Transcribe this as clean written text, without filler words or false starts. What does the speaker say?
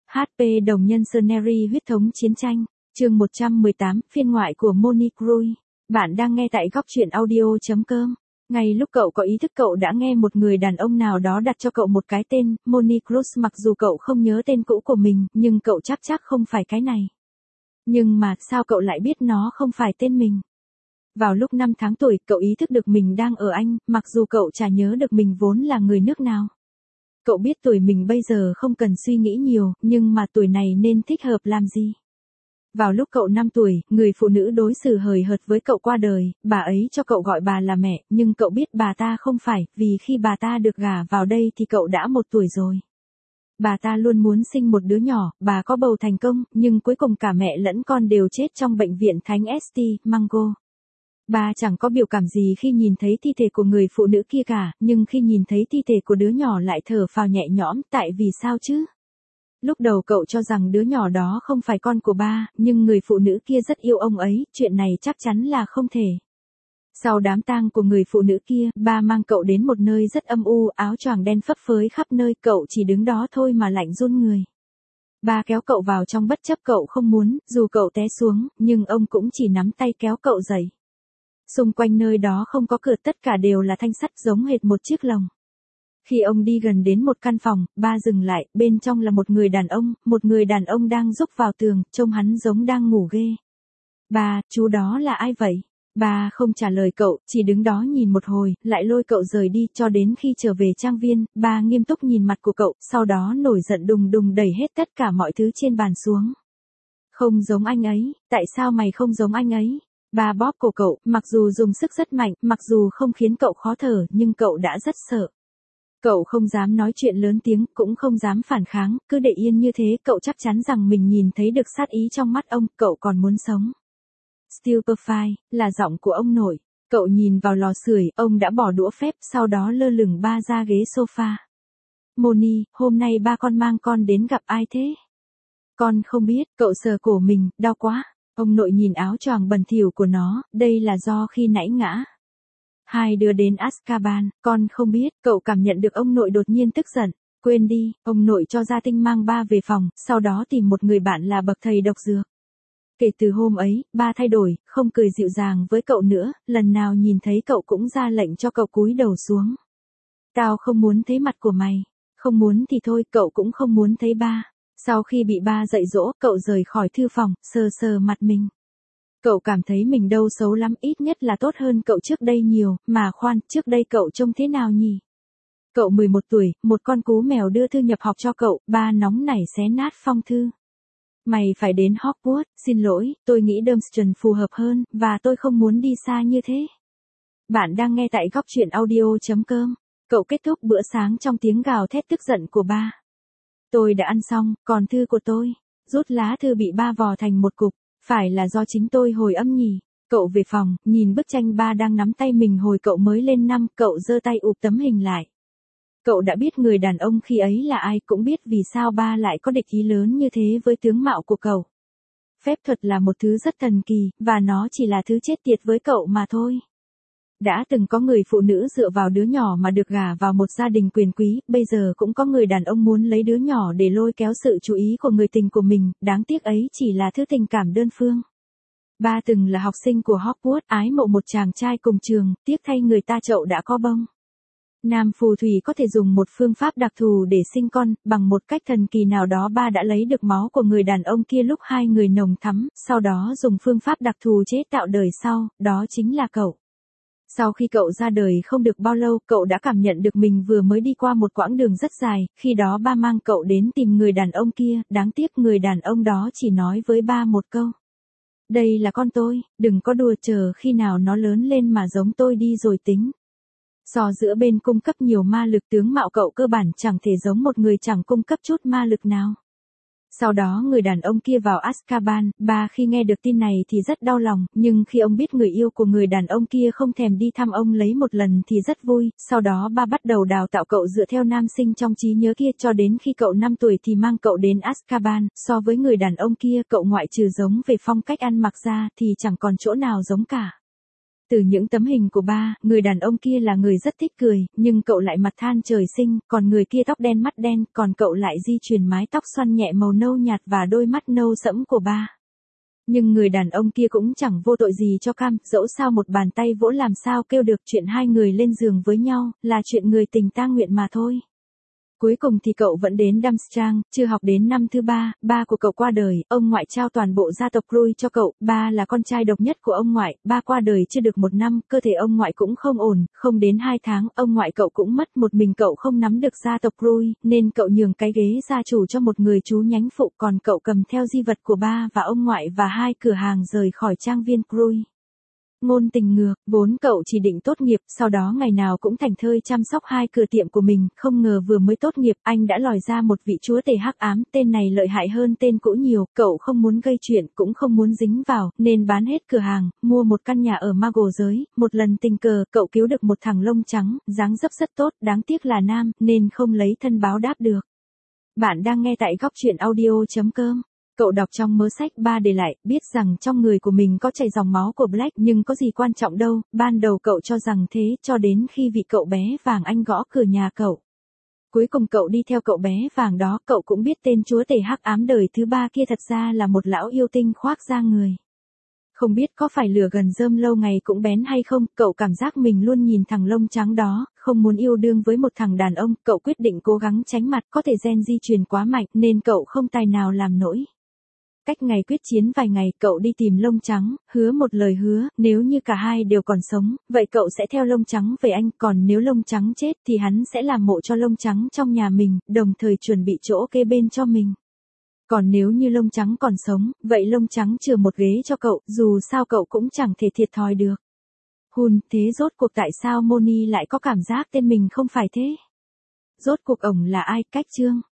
HP đồng nhân Scenery huyết thống chiến tranh, chương 118, phiên ngoại của Monique Rui. Bạn đang nghe tại góc truyện audio.com. Ngay lúc cậu có ý thức cậu đã nghe một người đàn ông nào đó đặt cho cậu một cái tên, Monique Rui, mặc dù cậu không nhớ tên cũ của mình, nhưng cậu chắc không phải cái này. Nhưng mà, sao cậu lại biết nó không phải tên mình? Vào lúc 5 tháng tuổi, cậu ý thức được mình đang ở Anh, mặc dù cậu chả nhớ được mình vốn là người nước nào. Cậu biết tuổi mình bây giờ không cần suy nghĩ nhiều, nhưng mà tuổi này nên thích hợp làm gì? Vào lúc cậu 5 tuổi, người phụ nữ đối xử hời hợt với cậu qua đời, bà ấy cho cậu gọi bà là mẹ, nhưng cậu biết bà ta không phải, vì khi bà ta được gả vào đây thì cậu đã 1 tuổi rồi. Bà ta luôn muốn sinh một đứa nhỏ, bà có bầu thành công, nhưng cuối cùng cả mẹ lẫn con đều chết trong bệnh viện Thánh St. Mango. Bà chẳng có biểu cảm gì khi nhìn thấy thi thể của người phụ nữ kia cả, nhưng khi nhìn thấy thi thể của đứa nhỏ lại thở phào nhẹ nhõm, tại vì sao chứ? Lúc đầu cậu cho rằng đứa nhỏ đó không phải con của ba, nhưng người phụ nữ kia rất yêu ông ấy, chuyện này chắc chắn là không thể. Sau đám tang của người phụ nữ kia, ba mang cậu đến một nơi rất âm u, áo choàng đen phấp phới khắp nơi, cậu chỉ đứng đó thôi mà lạnh run người. Ba kéo cậu vào trong bất chấp cậu không muốn, dù cậu té xuống, nhưng ông cũng chỉ nắm tay kéo cậu dậy. Xung quanh nơi đó không có cửa, tất cả đều là thanh sắt giống hệt một chiếc lồng. Khi ông đi gần đến một căn phòng, ba dừng lại, bên trong là một người đàn ông đang rúc vào tường, trông hắn giống đang ngủ ghê. Ba, chú đó là ai vậy? Ba không trả lời cậu, chỉ đứng đó nhìn một hồi, lại lôi cậu rời đi, cho đến khi trở về trang viên, ba nghiêm túc nhìn mặt của cậu, sau đó nổi giận đùng đùng đẩy hết tất cả mọi thứ trên bàn xuống. Không giống anh ấy, tại sao mày không giống anh ấy? Ba bóp cổ cậu, mặc dù dùng sức rất mạnh, mặc dù không khiến cậu khó thở, nhưng cậu đã rất sợ. Cậu không dám nói chuyện lớn tiếng, cũng không dám phản kháng, cứ để yên như thế, cậu chắc chắn rằng mình nhìn thấy được sát ý trong mắt ông, cậu còn muốn sống. Stupefy, là giọng của ông nội. Cậu nhìn vào lò sưởi, ông đã bỏ đũa phép, sau đó lơ lửng ba ra ghế sofa. Moni, hôm nay ba con mang con đến gặp ai thế? Con không biết, cậu sờ cổ mình, đau quá. Ông nội nhìn áo choàng bẩn thỉu của nó, đây là do khi nãy ngã. Hai đứa đến Azkaban, con không biết, cậu cảm nhận được ông nội đột nhiên tức giận. Quên đi, ông nội cho Gia Tinh mang ba về phòng, sau đó tìm một người bạn là bậc thầy độc dược. Kể từ hôm ấy, ba thay đổi, không cười dịu dàng với cậu nữa, lần nào nhìn thấy cậu cũng ra lệnh cho cậu cúi đầu xuống. Tao không muốn thấy mặt của mày. Không muốn thì thôi, cậu cũng không muốn thấy ba. Sau khi bị ba dạy dỗ, cậu rời khỏi thư phòng, sờ sờ mặt mình. Cậu cảm thấy mình đâu xấu lắm, ít nhất là tốt hơn cậu trước đây nhiều, mà khoan, trước đây cậu trông thế nào nhỉ? Cậu 11 tuổi, một con cú mèo đưa thư nhập học cho cậu, ba nóng nảy xé nát phong thư. Mày phải đến Hogwarts, xin lỗi, tôi nghĩ Durmstrang phù hợp hơn, và tôi không muốn đi xa như thế. Bạn đang nghe tại góc truyện audio.com. Cậu kết thúc bữa sáng trong tiếng gào thét tức giận của ba. Tôi đã ăn xong, còn thư của tôi. Rút lá thư bị ba vò thành một cục. Phải là do chính tôi hồi âm nhỉ? Cậu về phòng, nhìn bức tranh ba đang nắm tay mình hồi cậu mới lên năm, cậu giơ tay ụp tấm hình lại. Cậu đã biết người đàn ông khi ấy là ai, cũng biết vì sao ba lại có địch ý lớn như thế với tướng mạo của cậu. Phép thuật là một thứ rất thần kỳ, và nó chỉ là thứ chết tiệt với cậu mà thôi. Đã từng có người phụ nữ dựa vào đứa nhỏ mà được gả vào một gia đình quyền quý, bây giờ cũng có người đàn ông muốn lấy đứa nhỏ để lôi kéo sự chú ý của người tình của mình, đáng tiếc ấy chỉ là thứ tình cảm đơn phương. Ba từng là học sinh của Hogwarts, ái mộ một chàng trai cùng trường, tiếc thay người ta chậu đã có bông. Nam phù thủy có thể dùng một phương pháp đặc thù để sinh con, bằng một cách thần kỳ nào đó ba đã lấy được máu của người đàn ông kia lúc hai người nồng thắm, sau đó dùng phương pháp đặc thù chế tạo đời sau, đó chính là cậu. Sau khi cậu ra đời không được bao lâu, cậu đã cảm nhận được mình vừa mới đi qua một quãng đường rất dài, khi đó ba mang cậu đến tìm người đàn ông kia, đáng tiếc người đàn ông đó chỉ nói với ba một câu. Đây là con tôi, đừng có đùa, chờ khi nào nó lớn lên mà giống tôi đi rồi tính. So giữa bên cung cấp nhiều ma lực, tướng mạo cậu cơ bản chẳng thể giống một người chẳng cung cấp chút ma lực nào. Sau đó người đàn ông kia vào Azkaban, ba khi nghe được tin này thì rất đau lòng, nhưng khi ông biết người yêu của người đàn ông kia không thèm đi thăm ông lấy một lần thì rất vui, sau đó ba bắt đầu đào tạo cậu dựa theo nam sinh trong trí nhớ kia cho đến khi cậu 5 tuổi thì mang cậu đến Azkaban, so với người đàn ông kia cậu ngoại trừ giống về phong cách ăn mặc ra thì chẳng còn chỗ nào giống cả. Từ những tấm hình của ba, người đàn ông kia là người rất thích cười, nhưng cậu lại mặt than trời sinh, còn người kia tóc đen mắt đen, còn cậu lại di truyền mái tóc xoăn nhẹ màu nâu nhạt và đôi mắt nâu sẫm của ba. Nhưng người đàn ông kia cũng chẳng vô tội gì cho cam, dẫu sao một bàn tay vỗ làm sao kêu được chuyện hai người lên giường với nhau, là chuyện người tình ta nguyện mà thôi. Cuối cùng thì cậu vẫn đến Darmstadt, chưa học đến năm thứ ba, ba của cậu qua đời, ông ngoại trao toàn bộ gia tộc Krui cho cậu, ba là con trai độc nhất của ông ngoại, ba qua đời chưa được 1 năm, cơ thể ông ngoại cũng không ổn, không đến 2 tháng, ông ngoại cậu cũng mất, một mình cậu không nắm được gia tộc Krui, nên cậu nhường cái ghế gia chủ cho một người chú nhánh phụ, còn cậu cầm theo di vật của ba và ông ngoại và 2 cửa hàng rời khỏi trang viên Krui. Ngôn tình ngược, vốn cậu chỉ định tốt nghiệp, sau đó ngày nào cũng thảnh thơi chăm sóc 2 cửa tiệm của mình, không ngờ vừa mới tốt nghiệp, anh đã lòi ra một vị chúa tể hắc ám, tên này lợi hại hơn tên cũ nhiều, cậu không muốn gây chuyện, cũng không muốn dính vào, nên bán hết cửa hàng, mua một căn nhà ở Mago giới, một lần tình cờ, cậu cứu được một thằng lông trắng, dáng dấp rất tốt, đáng tiếc là nam, nên không lấy thân báo đáp được. Bạn đang nghe tại góc truyện audio.com. Cậu đọc trong mớ sách ba để lại, biết rằng trong người của mình có chảy dòng máu của Black nhưng có gì quan trọng đâu, ban đầu cậu cho rằng thế, cho đến khi vị cậu bé vàng anh gõ cửa nhà cậu. Cuối cùng cậu đi theo cậu bé vàng đó, cậu cũng biết tên chúa tể hắc ám đời thứ ba kia thật ra là một lão yêu tinh khoác da người. Không biết có phải lửa gần rơm lâu ngày cũng bén hay không, cậu cảm giác mình luôn nhìn thằng lông trắng đó, không muốn yêu đương với một thằng đàn ông, cậu quyết định cố gắng tránh mặt, có thể gen di truyền quá mạnh nên cậu không tài nào làm nổi. Cách ngày quyết chiến vài ngày, cậu đi tìm lông trắng, hứa một lời hứa, nếu như cả hai đều còn sống, vậy cậu sẽ theo lông trắng về anh, còn nếu lông trắng chết thì hắn sẽ làm mộ cho lông trắng trong nhà mình, đồng thời chuẩn bị chỗ kê bên cho mình. Còn nếu như lông trắng còn sống, vậy lông trắng chừa một ghế cho cậu, dù sao cậu cũng chẳng thể thiệt thòi được. Thế rốt cuộc tại sao Moni lại có cảm giác tên mình không phải thế? Rốt cuộc ổng là ai, cách chương?